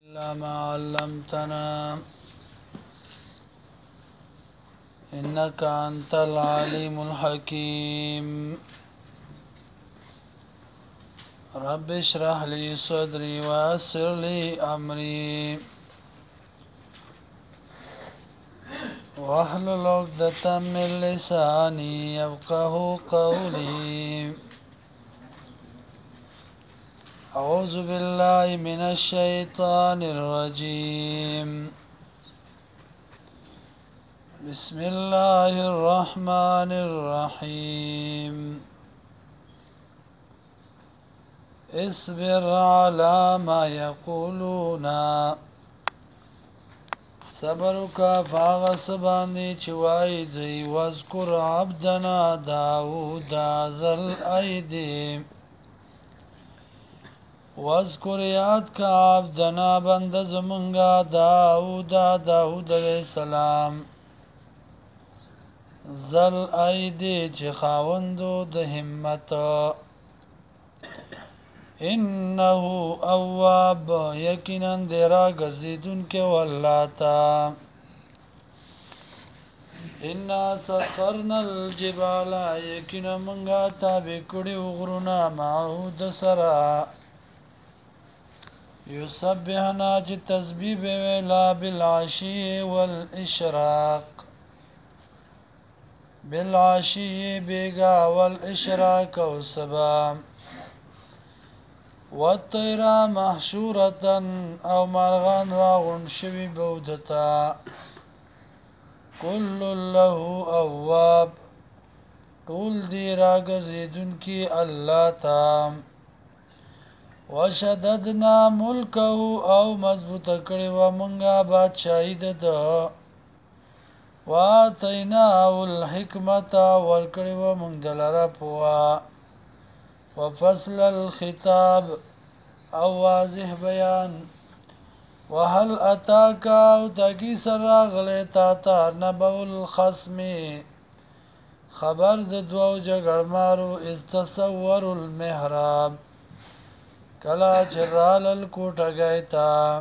إلا ما علمتنا إنك أنت العليم الحكيم رب اشرح لي صدري ويسر لي أمري واحلل عقدة من لساني يفقه قولي أعوذ بالله من الشيطان الرجيم بسم الله الرحمن الرحيم اصبر على ما يقولون صبرك فاغس باندې چوای دی واذكر عبدنا داود ذا الأيدي واذكر یاد کا عبدنا بند زمنگا داود علیہ السلام ذل ایدی چې خاوندو د همت انه اواب یقینا دیرا گرزیدون کې ولاتا ان سخرنا الجبال یقینا منگا تابع کړي غرونه معه د سرا یسبحنا چې تسبیح ویلا بالعشی والاشراق بالعشی بیگا والاشراق و سبا والطیرا محشورتا او مرغان راغن شوی بودتا کل له اواب طول دی را گرزیدون کی اللہ تام وشددنا ملکه او مضبوط کړي و مونږه بادشاہی ده واتیناه الحکمت ورکړي و مونږ دلاره پوا وفصل الخطاب او واضح بیان وهل اتاک او تاکی سر غلیتا تا نبو الخصم خبر د دوو جګړمارو استصور المحراب کلا چرال الکوټه گیتا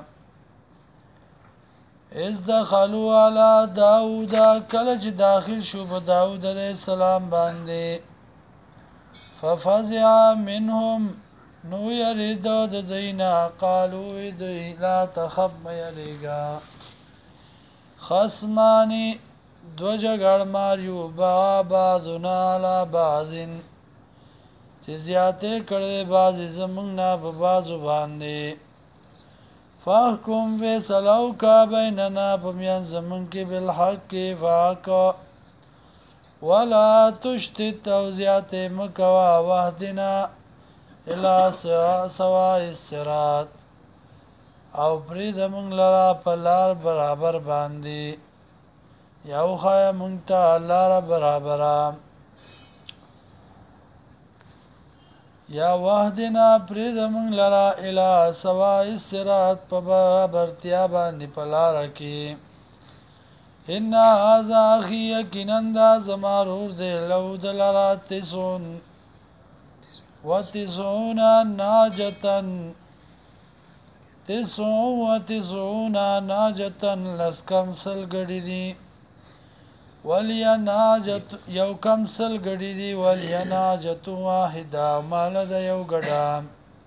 از دخلوا علی داود کله چې داخل شو په داود علیہ السلام باندې ففزع منهم نو یرید د دینا قالو دی لا تخف یریگا خصمانی دو جګړ ماریو بعضنا علی بعضن چې زیاته کړي بعضی زمونږ نه په بعضو باندې فاحکم فیصلو کا بیننا په میان زمونږ کې بالحق فاق ولا تشتت او زیاته مکوا وحدنا الى سواء الصراط او پرې زمونږ لرا په لار برابر باندې یو خای مونږ ته لار برابره یا وحدنا پرید من لرا الى سواء الصراط په برابرتیا باندې پلار کی ان هذا اخي یقینا دا زمارور دی لو دلرا تسون وتسون ناجتن تسون وتسون ناجتن لسکم سل گڑی دی ولیناجت یو کم سل گڑی دی ولیناجت واحدا مال دا یو گڑا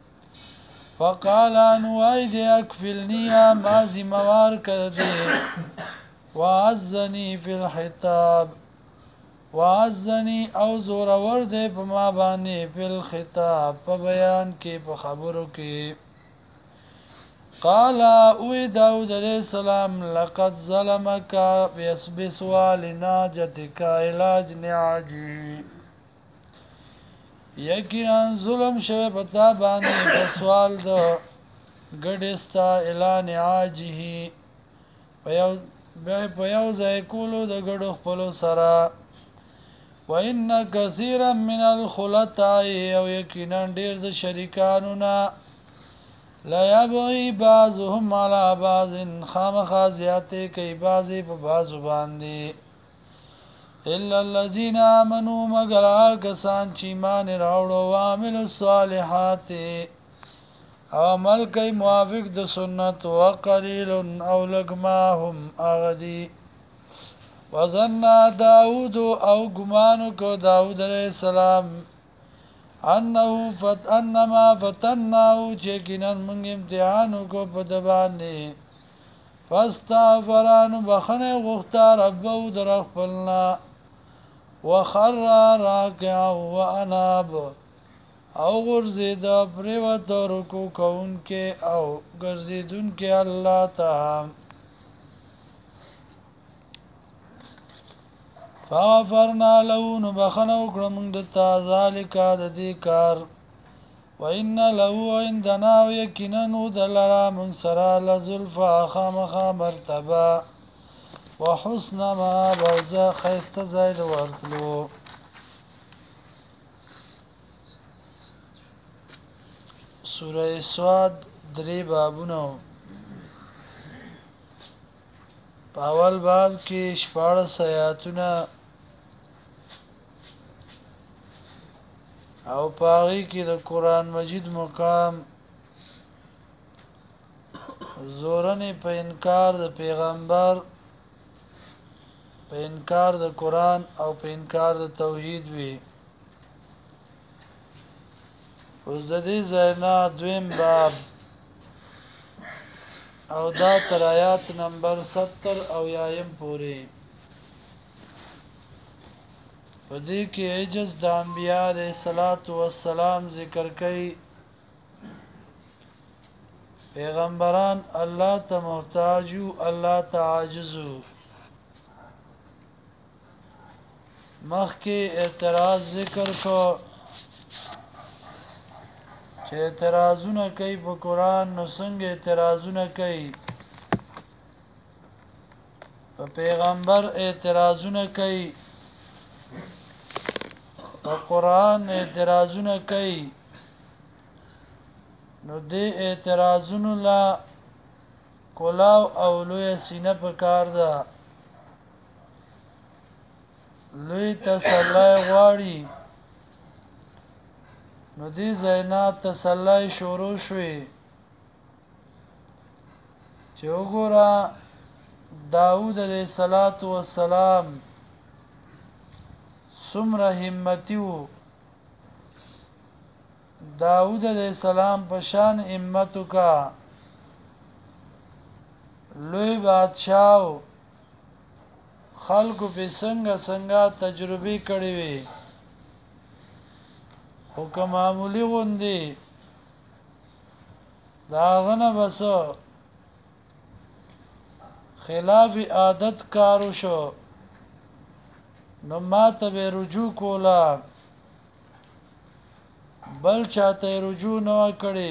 فقالان وائی دی اکفلنیا مازی موار کردی وعزنی فی الخطاب وعزنی او زور ورد پا ما بانی فی الخطاب پا بیان کی پا خبرو کی قال اوی داود علیہ السلام لقد ظلمك بسوال ناجتك علاج نعاجی یقینا ظلم شوی پتا باندې په سوال د ګډستا اعلان عاجه په یو ځای کولو د ګډو خپل سره وان كثيرا من الخلطاء او یقینا ډیر د شریکانو نه لا یبغي بعضهم على بعض خامخا زیاته کوي بعضی په بعضو باندې الا الذين امنوا مگر کسان چې ایمان راوړو او عملوا الصالحات او عمل کوي موافق د سنت وقلیل او لګما هم اغدی وظن داود او ګمانو کو داود علیہ السلام انما فتناو چیکنن منگ امتحانو کو پدبانی فاستغفرانو بخنه غختا ربو در اخفلنا وخر راکعا واناب او غرزید پریوت رکو کون کے او گرزیدون کے اللہ تام فغفرنا له نبخنو کرمون دتا ذالکا ددی کار وإن له عندنا ويكنن دلرا من سرا لزلفا خامخا مرتبا وحسن ما بوزا خيست زاید ورتلو سوره سواد دری بابونو پاول باب کې شپاړس آیاتونه او پاغي کې د قران مجید مقام زورنه په انکار د پیغمبر په انکار د قران او په انکار د توحید وی اوس د دې ځاینا دویم باب او دا تر آیات نمبر 70 او یایم پوری پدې کې عجز د انبیاء علیه الصلاۃ والسلام ذکر کوي پیغمبران الله ته محتاج او الله ته عاجز مخکې اعتراض ذکر کو چې اعتراضونه کوي په قران نو څنګه اعتراضونه کوي په پیغمبر اعتراضونه کوي په قران اعتراضونه کوي نو دې اعتراضونو لا کولاو او لوی سینه په کار ده لوی تسلی غواړي نو دې زینا تسلی شروع شوي چې وګوره داود علیہ الصلات والسلام سمره همتی وو داود علیہ السلام پشان همتو کا لوی بادشاہ خلقو په څنګه تجربه کړې وي حکم معمولی غوندي داغنه بس خلاف عادت کارو شو نو ما ته به رجوع کولا بل چاته رجوع نه کړي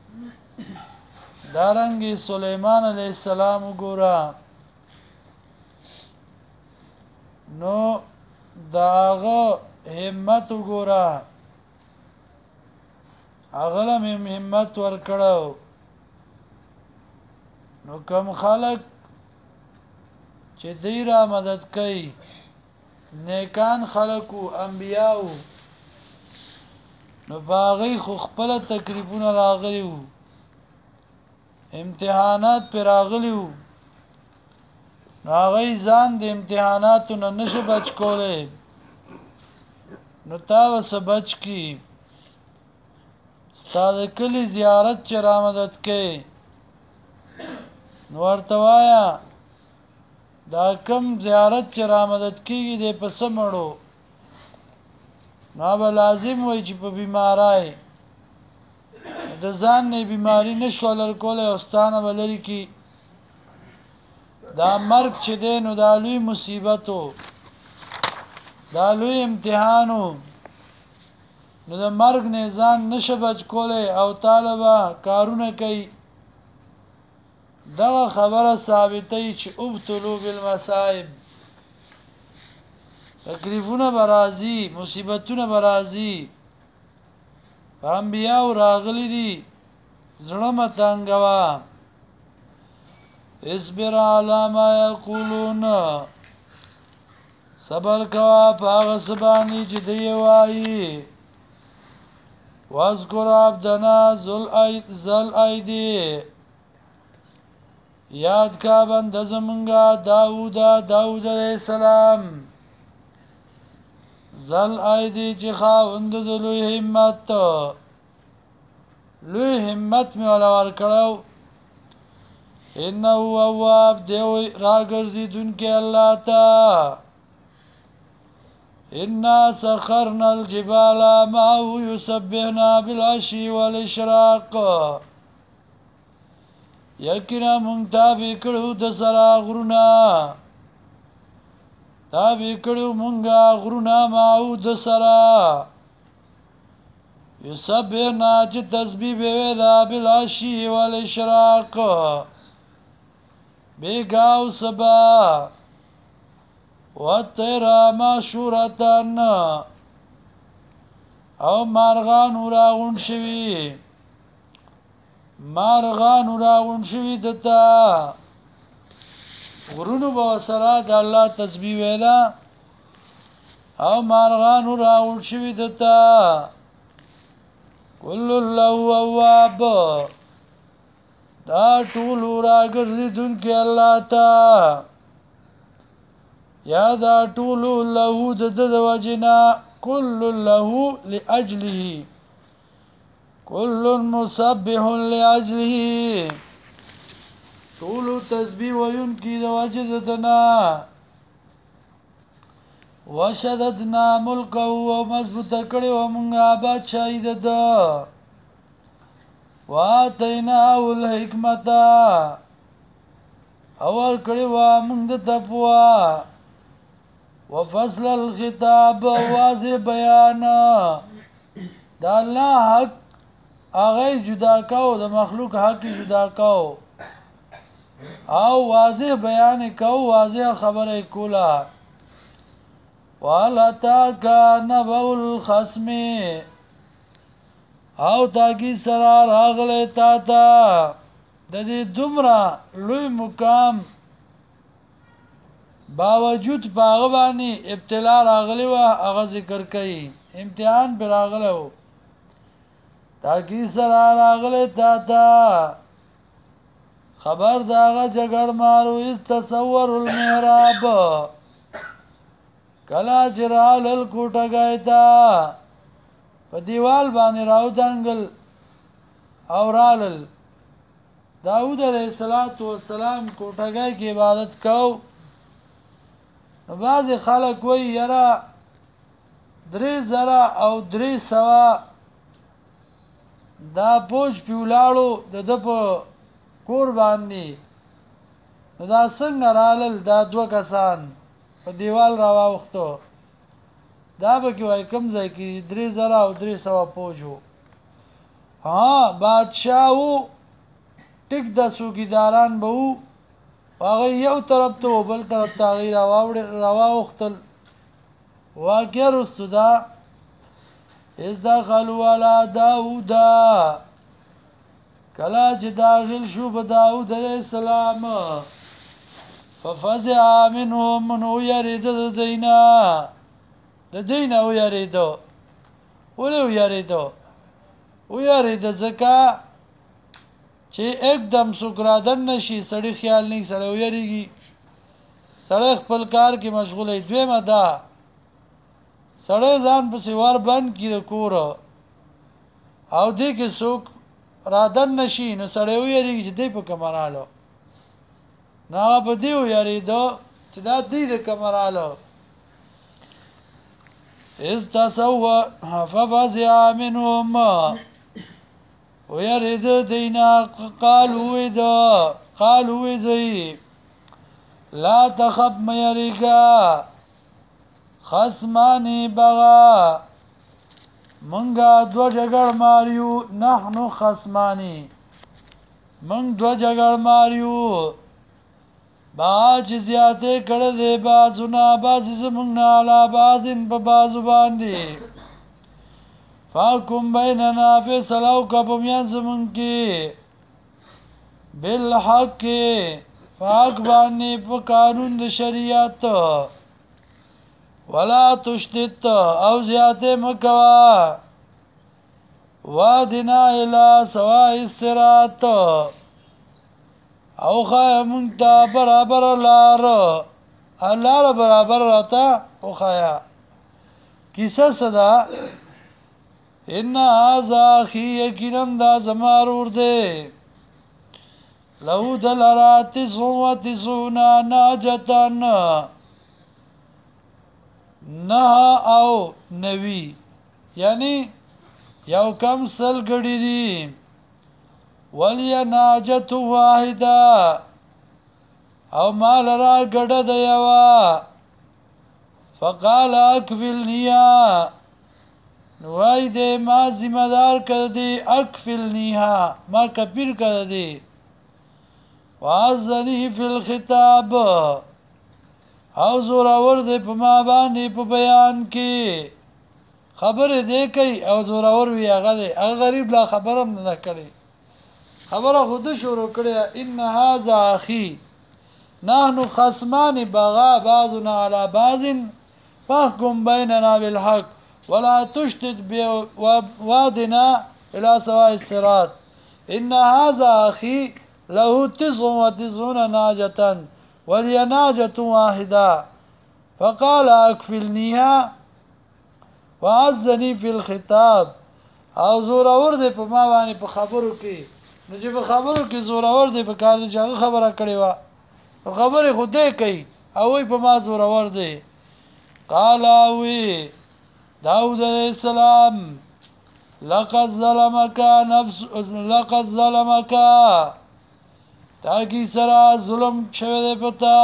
دارنګي سليمان عليه السلام ګورا نو داغه همت ګورا اغله مې همت ور کړو نو کم خلق چې دې را مدد کوي نیکان خلقو انبیاو نو باغی خو خپل تکلیفونه راغلی وو امتحانات پر راغلی وو نو هغه ځان د امتحاناتو نه نشه بچ کوله نو تا وس بچ کی ستاد کلی زیارت چې را مدد کوي نو ورته وایا دا کم زیارت چې را مدد کیږي د پسمړو نو به لازم وای چې په بیمارای د ځان نه بیماری نشول کوله اوستانه ولري کی دا مرګ چې دین او دا لوی مصیبتو دا لوی امتحانو نو د مرګ نه ځان نشه بچ کوله او طالبہ کارونه کوي دا خبره ثابتې چې ابتلوا بالمصائب تکلیفونه برازي مصیبتونه برازي انبیاء راغلي دي زړه متنګوا اصبر علی ما یقولون صبر کوا پاغ سبانی چې دی وایي واذکر عبدنا ذل ایدی یاد کا بند زمنگا داود علیہ السلام ذل ایدی چې خاوند د لوی همت می ولا ور کړو انه اواب دی راګرځي دونکو الله تا إنا سخرنا الجبال معه يسبحنا بالعشي والإشراق یقینا مونږ تابع کړو د سرا غرونا تابع کړو مونږه غرونا معه د سرا يسبحنا چې تسبیح به دا بالعشي والإشراق بیگاو سبا وَالطَّيْرَ مَشْحُورَةً او مارغان راغون شوی دتا غرونو با سرا د الله تسبیح ویلا او مارغان راغون شوی دتا کل الله اواب دا ټول راګرځي دونکو الله تا یا دا ټول له د وجنا كل له لاجله كل مسبح لاجله ټول تسبیح وینکی د وجدنا وشددنا ملکه ومضبوط کړي و مونږه بادشاہي د واتینا الحکمت اور کړي و مونږ د تقوا وفصل الخطاب واضح بیان دا الله حق هغه جدا کو د مخلوق حق جدا کو او واضح بیان کو واضح خبره کولا والا تا کا نبو الخصم او تاگی سرا راغله تا تا د دې دومره لوی مقام باوجود باغ باندې ابتلا راغلی و هغه ذکر کوي امتحان به راغله و تاکي سره راغله تا خبر داغه جګړ مارو اس تصور المحراب کلا جرال الکوټه گایتا په دیوال باندې راو دنګل او رالل داود علیہ السلام کوټه کې عبادت کو بعض خلک وی یرا 3000 او 300 دا پوج پیولاړو د په کور باندې دا څنګه رالل دا دوه کسان په دیوال راوختو دا به کې وای کم ځای کې 3000 او 300 پوجو ها بادشاہو ټیک د سوګیداران به وو هغه یو طرف ته بل طرف ته غیر راوختل واقع رستدا از دخلوا على داود کلا چې داخل شو په داود علیہ السلام ففزع منهم من يريد دینا ويريد زکا چې एकदम سکرادن نشي سړی خیال نه سړی ویریږي سړی خپل کار کې مشغوله دویمه ده سړی ځان په سیوار بند کړي کور او دې کې څوک رادن نشي نو سړی ویریږي چې دې په کمرالو نه په دې ویریدو چې دا دې د کمرالو استسوا ففزع منهم ويرد دینا قالوا ذي لا تخف ميريكا خصماني بغا منگا دو جگڑ ماریو نحنو خصمانی منگ دو جگڑ ماریو باج زیاده کرده بازونا بازی زمونگنا علا بازین پا بازو باندی فاکم بیننا فیصلو کا پمیان زمون کی بالحق فاق بانی پا قانون د شریعت ولا تشتت او زیاده مکوا وادنا الى سواء الصراط او خیا مونږ برابر لار برابر راته او خیا کیسه صدا ان هذا اخي یقینا دا زمارور دے لو دلرات سونا ناجتن نه او نوی یعنی یو کم سل گڑی دی ولی ناجت واحده او مال را گڑ دیوا فقال اکفلنیا نوائی دے ما ذمہ دار کر دی اکفلنیها ما کپیر کر دی وعزنی فی الخطاب او زوراور دے پا ما بانی پا بیان کی خبر دے کئی او زوراور وی آغا دے اغا غریب لا خبرم ندا کری خبر خود شروع کری ان هذا اخی نحن خصمان بغا بعضنا على بعض فاحكم بيننا بالحق ولا تشتت بوادنا الى سواء الصراط ان هذا اخي له 99 ناجة ولي ناجة واحدة فقال اكفلنيها وعزني في الخطاب او زوراور دے په ما باندې په خبرو کې نو چې په خبرو کې زوراور دے په کار دي چې هغه خبره کړې و خبره خوده کوي او وي په ما زوراور دے قال وی داود علیہ السلام لقد ظلمك تاکی سرا ظلم شوه دے پتا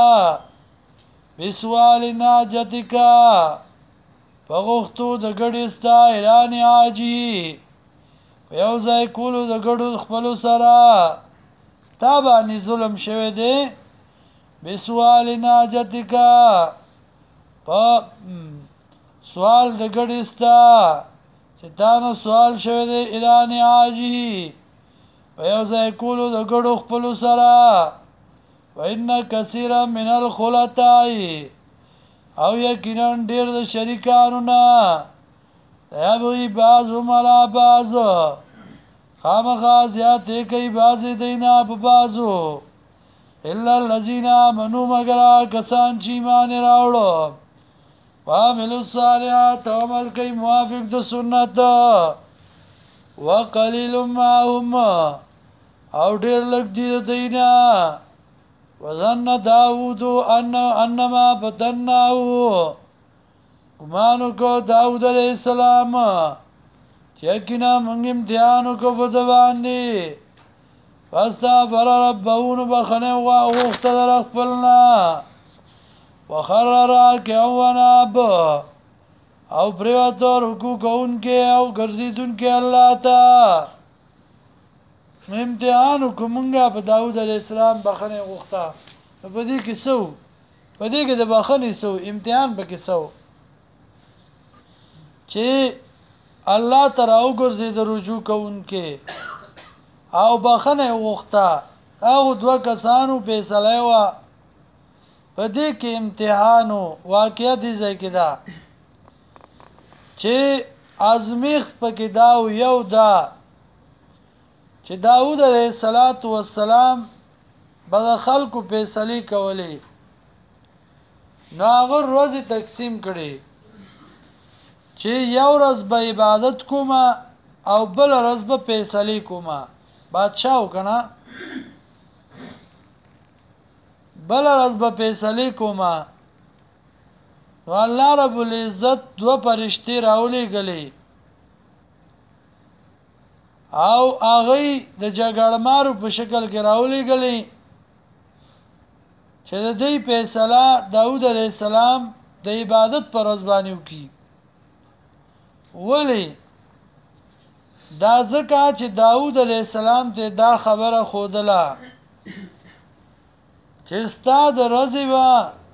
بسوال ناجتکا فغختو د گڑستا ایرانی آجی ویوزای کولو د گڑو خپلو سرا تابانی ظلم شوه دے بسوال ناجتکا پا سوال د گڑستا چې تانو سوال شوه دے ایرانی آجی ویوزای کولو د گڑو خپلو سرا وإن كثيرا من الخلطاء او یقینا ډیر د شریکانو نه یابغي بعضهم على بعض خامخا زیاتې کوي بعضې دینا په بعضو الا الذين آمنوا مگر کسان چې ایمان راوړو وعملوا الصالحات او عمل کوي موافق د سنت وقلیل معهم او ډیر لږ دي دینا وظن داود انما فتناه ګمانو کو داود علیہ السلام یقینا موږ امتحانو کو په باندې فاستغفر ربه بخنه وغوښت در خپلنا وخر راکعا وناب او پریوتو رکوع کوونکې او ګرځېدونکې الله ته امتحان کومنګه په داود علیہ السلام بخنه غوښتا په دې کې سو په دې کې د بخنه سو امتحان پکې سو چې الله تعالی او ګرځي د رجوع کوونکې او بخنه غوښتا او دوه کسانو فیصله وا په دې کې امتحانو واقعیا دي ځکه دا چې ازمیخت پکې دا یو دا چې داود علیہ السلام به خلکو فیصله کولې نو هغه ورځې تقسیم کړي چې یو ورځ به عبادت کومه او بل ورځ به فیصله کومه بادشاہ وکنه بل ورځ به فیصله کومه نو الله رب العزت دو فرشتي راولې غلې او هغه د جګړمارو په شکل کې راولې غلې چې د دې فیصله داود علیہ السلام د عبادت پر ځبانیو کی ولی دا ځکه چې داود علیہ السلام ته دا خبره خودله چې استاد رضی وا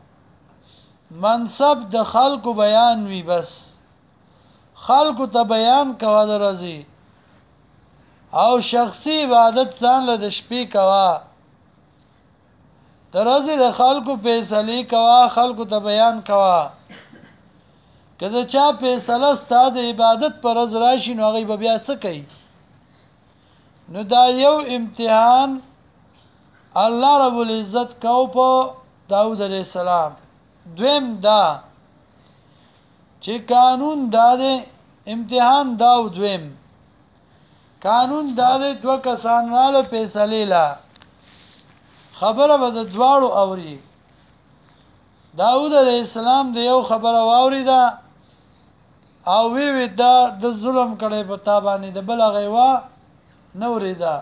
منصب د خلکو بیان وی بس خلکو ته بیان کوا د رضی او شخصی عبادت ځان له د شپې کوا د رضی د خلکو فیصله کوا خلکو ته بیان کوا که د چا فیصله ستا د عبادت پر ورځ راشي نو هغه به بیا څه کوي نو دا یو امتحان الله رب العزت کو په داود علیہ السلام دویم دا چې قانون دا دی امتحان دا دویم قانون دا دی دوه کسان راله فیصله لا خبره به د دواړو اوري داود علیہ السلام د یو خبره واوریدا او وی دا د ظلم کړي په تابانی د بل غیوا نوریدا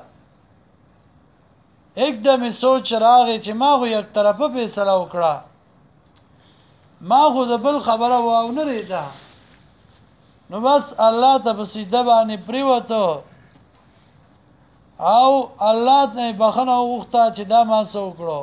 एकदम سوچ راغی چې ما خو یک طرفه فیصله وکړه ما خو د بل خبره واو نه ریدا نو بس الله ته په سجده باندې پریوته او الله ته بخنه وغوښته چې دا ما څه وکړو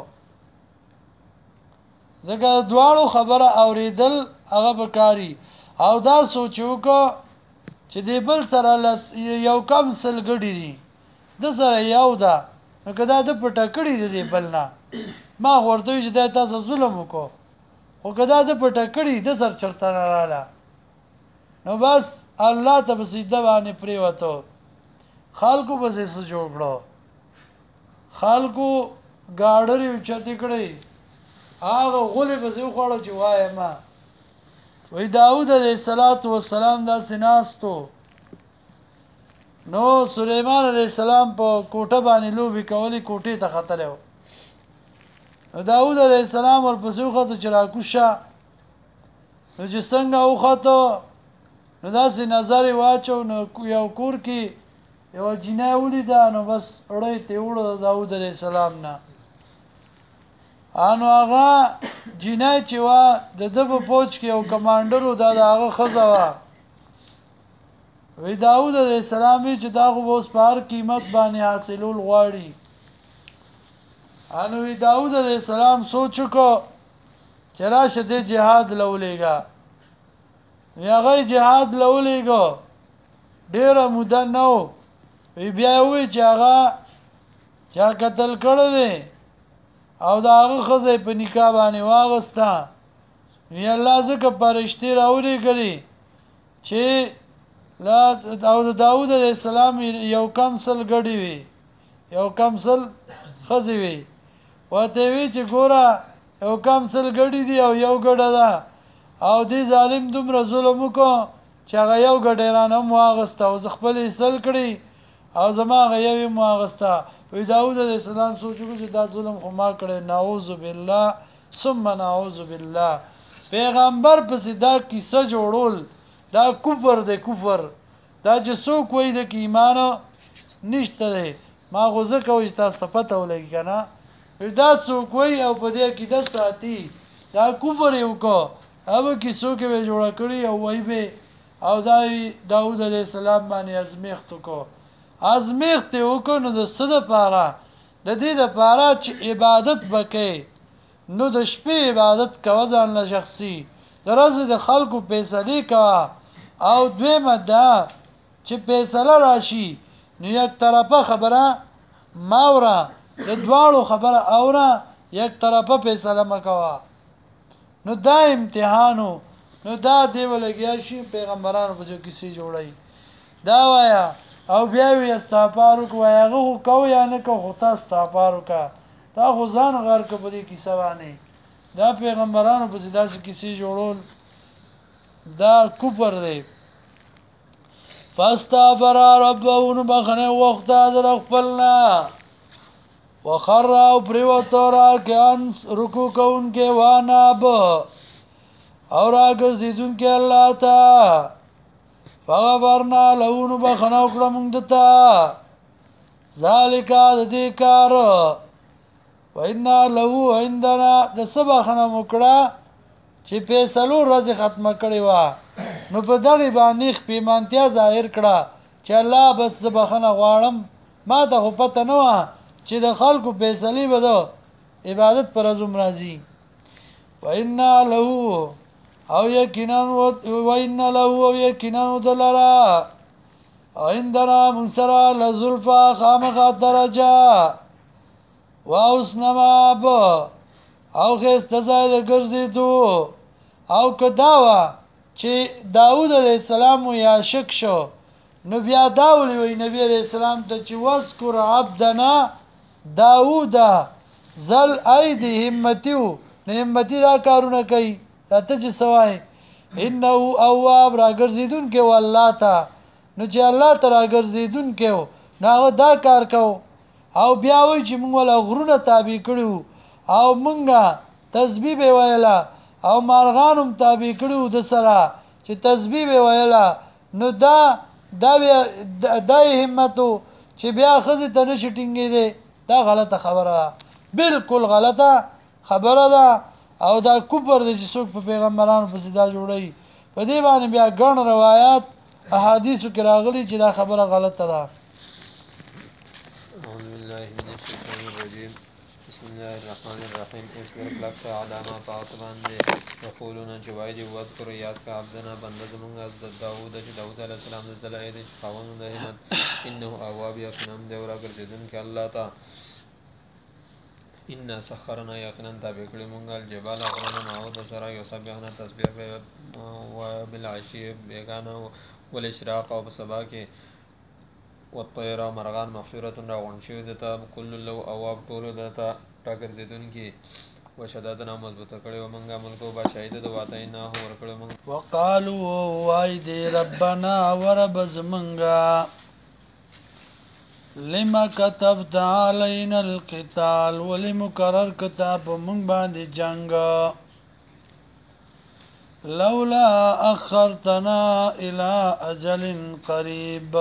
ځکه دواړو خبره اوریدل هغه بکاری او دا سوچو کو چې دی بل سره یو کم سلګړی دي د سره یو ده نو کدا د پټکړی دی بل نه ما ورته چې دا تاسو ظلم وکړو او کدا د پټکړی د سر چرته رااله نو بس الله ته په سجده باندې پریوته خلکو به څه جوړ کړو خلکو گاډری چتی کړی هغه غولې به زه خوړو چې وای ما وی داود علیہ السلام دا سناستو نو سليمان علیہ السلام په کوټه باندې لوبي کولی کوټه ته خطرېو نو داود علیہ السلام ورپسې وخته چې راکوشه نو چې څنګه وخته نو داسې نظر واچو نو یو کور کې یو جنای ولیدا نو بس اړې ته وړو داود علیہ السلام نه انو هغه جنای چې وا د دبو پوج کې یو کمانډرو دا هغه خزوا وی داود علیہ السلام چې دا خو اوس پر قیمت باندې حاصلول غواړي انو وی داود علیہ السلام سوچ کو چې راشه د جهاد لولېګا هغه جهاد لولېګو ډیره موده نو وی بیا وی چې هغه چا قتل کړو دی او دا هغه خزه په نکاح باندې واغستا وی الله زکه پرشتي راوړي کړي چې لا داود علیہ السلام یو کمسل غړي وی یو کمسل خزه وی وته وی چې ګوره یو کمسل غړي دی او یو غړه ده او دی ظالم دومره ظلم کو چې هغه یو غډیرانه مواغستا او خپل اصل کړي او زما غیوی مواغستا وی داود علیہ السلام سوچو چې دا ظلم خو ما کړی نعوذ بالله ثم نعوذ بالله پیغمبر پس دا کیسه جوړول دا کفر دی کفر دا چې څوک وای د ایمان نشته دی ما غوځه کوي تاسو پته ولګی کنه دا څوک وای او په دې کې د ساتي دا کفر یو کو او کې څوک به جوړ کړی او وای به او داود علیہ السلام باندې ازمیخت کو ازمیخت وکړو نو د صد پاره د دې د پاره چې عبادت وکې نو د شپې عبادت کوه ځان له شخصي درځه د خلکو فیصله کا او دویمه دا چې فیصله راشي نو یک طرفه خبره ماوره د دواړو خبره اوره یک طرفه فیصله مکوا نو دا امتحانو نو دا دی ولګیا شي پیغمبرانو په کیسې جوړای دا وایا او بیا وی استغفار کو هغه کو یا نه کو خو تاسو استغفار کا تا خو ځان غر کو په دې کیسه باندې دا پیغمبرانو په داسې کیسې جوړول دا کفر دی فاستغفر ربه بخنه وخت در خپلنا وخر او پریوتورا کان رکو کون کې واناب اور اگر زیدون کې الله تا فغفرنا لهونو بخنه وکړه مونږ دته ذالک د دې کار وإنا له عندنا د سبخنه وکړه چې فیصلو ورځ ختمه کړې و نو په دغه باندې پیمانتیا ظاهر کړه چې الله بس سبخنه غواړم ما ته خو پته نه و چې د خلکو فیصله بده عبادت پر ازم راځي وإنا له او یقینا وإنا له او یقینا دلرا عندنا منصرا لزلفا خامخ درجه واوسنما او خسته زاید ګرځیدو او کداوا چې داود علیه السلام یا شک شو نو بیا داولی وی نبی علیہ السلام ته چې واذکر عبدنا داوود زل اید همتیو نه همتی دا کارونه کوي ته چې سوای انه اواب راګرځیدون کې والله تا نو چې الله ته راګرځیدون کې نو دا کار کو او بیا وی چې موږ ولا غرونه تابع کړو او مونږه تسبیح به ویلا او مارغانم تابع کړو د سره چې تسبیح به ویلا نو دا همتو چې بیا خزه ته نشي ټینګې دي دا غلطه خبره ده بالکل غلطه خبره ده او دا کوپر دي چې څوک په پیغمبرانو په سیدا جوړي په دې باندې بیا ګڼ روایت احادیث کې راغلي چې دا خبره غلطه ده اعوذ بالله من الشیطان الرجیم بسم الله الرحمن الرحیم اصبر کلک علامه فاطمان دي یقولون چې وای دی وذکر یاد کا عبدنا بنده زمونږ داوود چې داوود علیه السلام د دلایل خاوند د همت انه اواب یقینم دی ورا ګرځیدون کې الله تا ان سخرنا یقینا تابع کړی مونږ الجبال غرنا او د سره یو سبحانه تسبیح و بالعشی بیگانه والاشراق او سبا کې والطيره مرغان مغفرة راغون شوی دتا کل لو اواب ټول دتا ټاګر زیدون کی وشدادنا مضبوطه کړي ومنګه ملکو با شهید د واتینا هور کړي من وقالوا وای دی ربنا ورب زمنګا لما كتبت علينا القتال ولمكرر كتاب من بعد جنگ لولا اخرتنا الى اجل قريب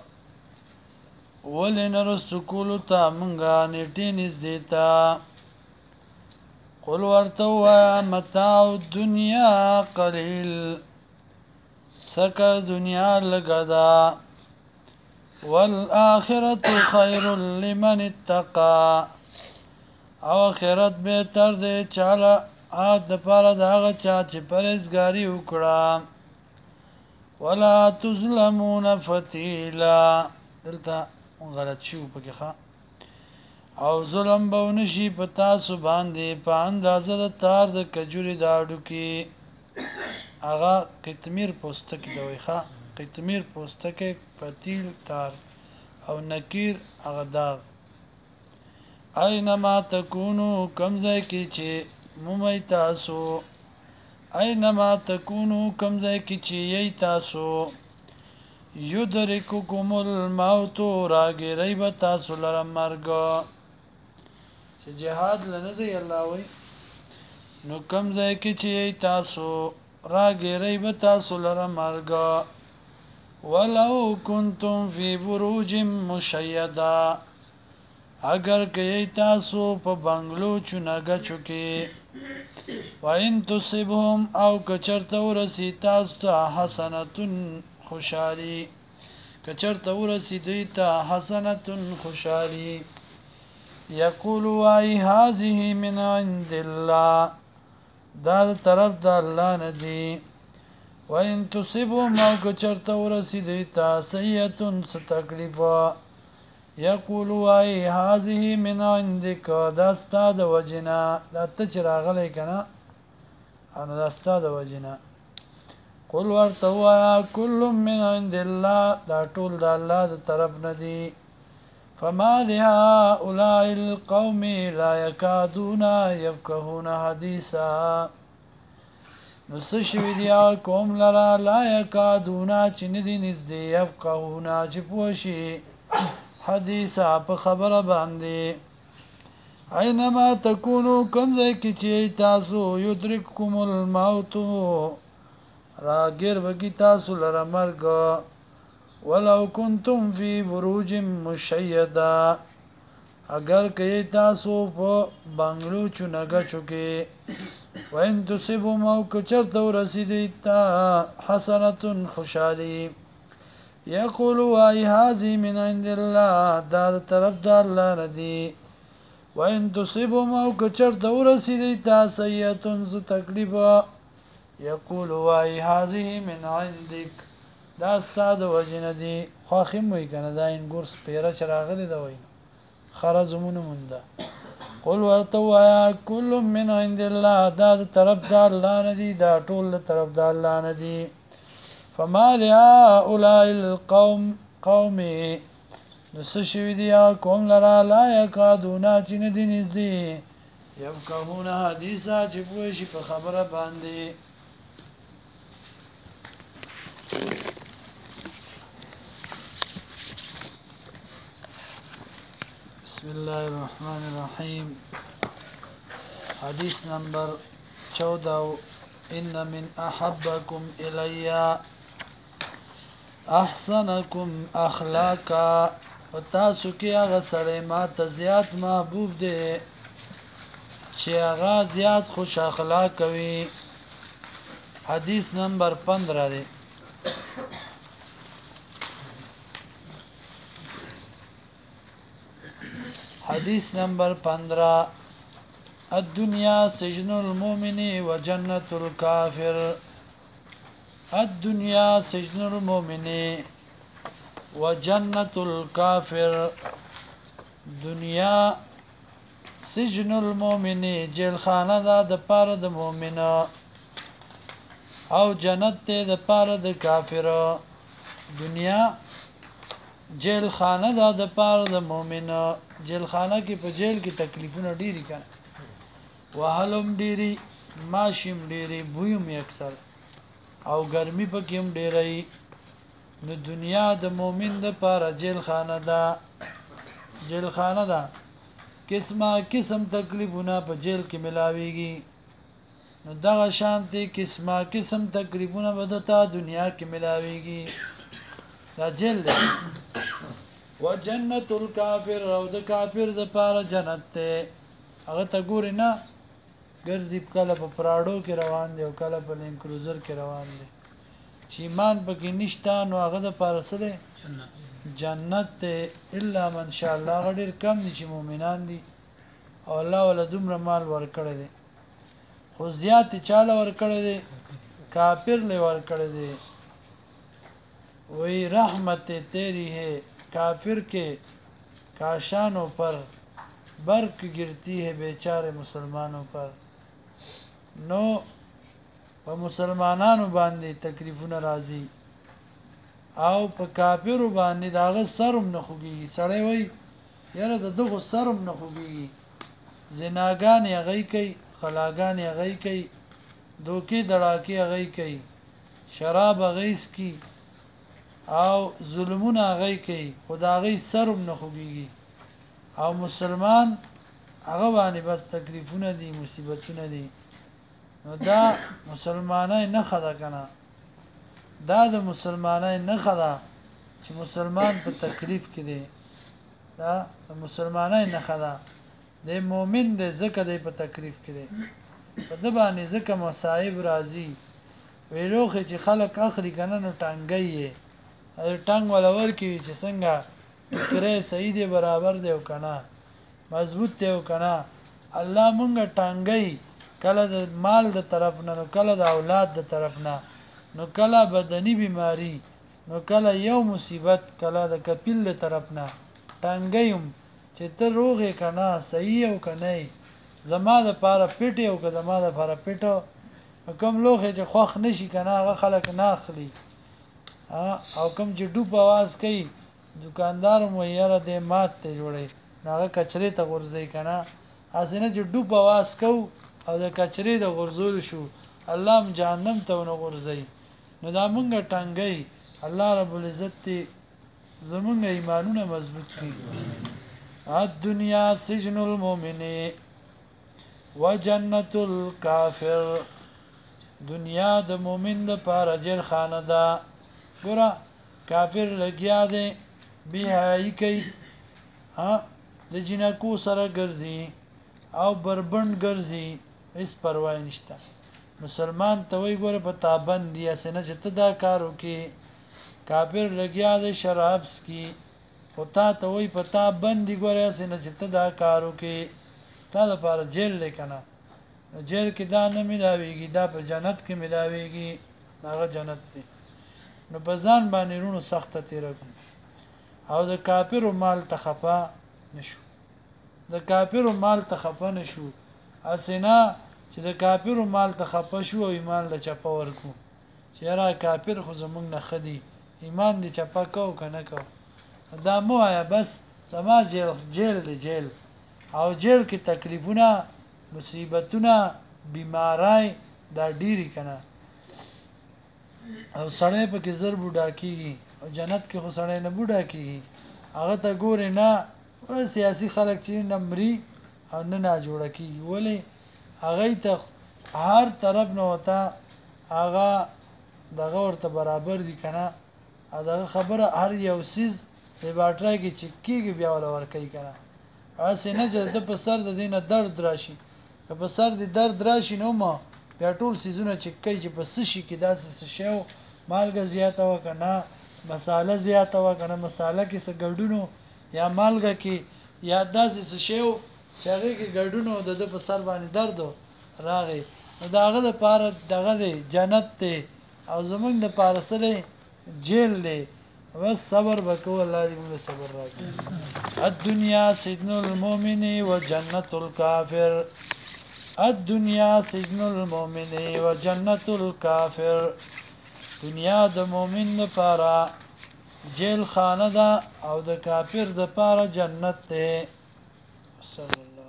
ولنرسکولو تا منگا نیٹی نزدیتا قل ورتوا متاع الدنیا قلیل سکر دنیا لگدا والآخرت خیر لمن اتقا او آخرت بہتر دے چالا آد پارا داغا چاچ پرزگاری اکڑا ولا تظلمون فتیلا دلتا غلط شو پکې ښه او ظلم به ونشي په تاسو باندې په اندازه د تار د کجوري داړو کې هغه قطمیر پوستکی دوی ښه قطمیر پوستکی پتیل تار او نکیر هغه داغ اینما تکونو کمزای کې چې مومی تاسو اینما تکونو کمزای کې چې یی تاسو یدرککم الموت راګری به تاسو لره مرګ چې جهاد لنځي الله وي نو کم ځای کې چې تاسو راګری به تاسو لره مرګ ولو کنتم فی بروج مشیدا اگر کې تاسو په بنگلو چونګه چوکي وان تصبهم او کچرته ورسی تاسو ته حسنتن خوشحالی کچرته ورسیدی ته حسنتن خوشحالی یقول وای هذه من عند الله دا طرف د الله ندی وان تصبوا ما کچرته ورسیدی ته سیئه ستکلیف یقول وای هذه من عندك دا استاد وجنا دا ته چراغلی کنه انو دا استاد وجنا قل ورتوا كل من عند الله دا ټول د الله د طرف ندي فما لهؤلاء القوم لا يكادون يفقهون حديثا نسشوی دیا قوم لرا لا يكادون چې ندي نږدې يفقهون چې پوشي حدیثا په خبره باندې اينما تكونوا کم ځای کې چې تاسو یدرککم الموت راګر بگی تاسو لره مرګ ولو کنتم فی بروج مشیدا اگر کې تاسو په بنگلو چونګه چوکي وین تصبوا مو کچرته ورسیدی تا حسنه خوشالی یقول وای هذه من عند الله دا طرف د الله ردی وین تصبوا مو کچرته ورسیدی تا سیئه ز تکلیف یقول وای هذه من عندك دا استاد وجنه دی خو خیم وی کنه دا این ګورس پیره چراغلی دا وای خرزمونه مونده قل ورته وایا کل من عند الله دا طرف د الله نه دي دا ټول طرف د الله نه دي فما لهؤلاء القوم نس شوی دی قوم لرا لا یکادون چې نه دي نږدې یفقهون حدیثا چې پوه شي په خبره باندې بسم الله الرحمن الرحیم حدیث نمبر 14 ان من احبکم الی احسنکم اخلاقا وتاسو کې هغه سړی ما ته زیات محبوب دی چې هغه زیات خوش اخلاق کوي حدیث نمبر 15 دی حدیث نمبر 15 الدنيا سجن المؤمن وجنة الكافر الدنيا سجن المؤمن وجنة الكافر دنیا سجن المؤمن جیل خانه دا د پاره د مؤمن او جنت ته د پاره د کافر دنیا جیل خانه دا د پاره د مؤمن جیل خانه کې په جیل کې تکلیفونه ډیری کړه وحلم ډیری ماشیم ډیری بویم اکثر او ګرمي پکې هم ډیری نو دنیا د مؤمن د پاره جیل خانه دا قسم تکلیفونه په جیل کې ملاويږي نو دغه شانتي قسم تکلیفونه به د دنیا کې ملاويږي دا جیل دی وجنت الکافر او د کافر د پاره جنت ته هغه ته ګوري نه ګرځي کله په پراډو کې روان دی او کله په لین کروزر کې روان دی چې ایمان پکې نشته نو هغه د پاره څه دی جنت ته الا من شاء الله غډیر کم دي چې مؤمنان دي او الله ولا دومره مال ورکړي دي خو زیات چاله ورکړي دي کافر له ورکړي دي وہی رحمت تیری ہے کافر کے کاشانوں پر برق گرتی ہے بیچارے مسلمانوں پر نو په مسلمانانو باندې تکلیفونه راځي او په کافرو باندې داغه سرم نه خوږي سړی وای یاره دغه سرم نه خوږي زناګان یغی کوي خلاګان یغی کوي دوکي دړاکی یغی کوي شراب غیس کی او ظلمونه غي کوي خدای سرم نه خوږي او مسلمان هغه باندې بس تکلیفونه دي مصیبتونه دي نو دا مسلمانای نه خدا کنه دا د مسلمانای نه خدا چې مسلمان په تکلیف کې دی دا د مسلمانای نه خدا د مؤمن د زکه دی په تکلیف کې دی په د باندې زکه مصائب راځي ویلوخه چې خلک اخري کنه نو ټانګي ټنګ ولور کی چې څنګه کرے صحیح دی برابر دی او کنه مضبوط دی او کنه الله مونږه ټنګي کله د مال د طرف نه نو کله د اولاد د طرف نه نو کله بدني بیماری نو کله یو مصیبت کله د کپیل د طرف نه ټنګیم چې ته روغه کنه صحیح او کنه زما د پاره پیټي او که زما د پاره پیټو کوم لوخه چې خوخ نشي کنه هغه خلک نه اخلي او کوم چې ډوب आवाज کوي دکاندار مو یاره د مات ته جوړي هغه کچري ته ورځي کنه اسنه چې ډوب आवाज کو او د کچري د غرزول شو الله م جهنم ته ونه ورځي نو دا مونږه ټنګي الله رب العزت زمونږ ایمانونه مضبوط کړي الدنيا سجن المؤمن وجنة الكافر دنیا د مؤمن د پاره جیل خانه ده ګوره کافر لګیا دی بهایي کوي د جنکو سره ګرځي او بربند ګرځي هیڅ پروا نشته مسلمان ته وی ګوره په تابند دی اسنه چې ته دا کار وکي کافر لګیا دی شراب سکي او تا ته وی په تابند دی ګوره اسنه چې ته دا کار وکي تا د پاره جیل لیکنه جیل کې دا نه ملاويږي دا په جنت کې ملاويږي هغه جنت دی نو په ځان باندې رونو سخته تیر او د کافر مال ته خفا نشو د کافرو مال ته خفه نشو اسینا چې د کافرو مال ته خفه شو او ایمان له چپه ورکو چې را کافر خو زمونږ نه خدي ایمان دې چپه کو کنه کو دا مو آیا بس زما جیل دی جیل او جیل کې تکلیفونه مصیبتونه بیمارای دا ډیری کنه او سړی په کې زر بوډا کیږي او جنت کې خو سړی نه بوډا کیږي هغه ته ګوري نه سیاسي خلک چې نمري او نه جوړه کیږي ولی هغه ته هر طرف نه وتا هغه دغه ورته برابر دي کنه دغه خبره هر یو سیز په باټرای کې چې کیږي بیا ول ور کوي کنه اسې نه چې د په سر د دینه درد راشي که په سر د درد راشي نو ما بیا ټول سیزونه چې کوي چې په سشي کې داسې شیو مالګه زیاته وکنه مساله زیاته وکنه مساله کې څه ګډونو یا مالګه کې یا داسې شیو چې هغه کې ګډونو د په سر باندې درد راغی داغه د پاره دغه د جنت ته او زمونږ د پاره سره جیل دی بس صبر وکړو الله دې موږ صبر راکړي الدنيا سجن المؤمن وجنة الكافر الدنيا سجن المؤمن وجنة الكافر دنیا د مؤمن لپاره جیل خانه ده او د کافر لپاره جنت ده صلی الله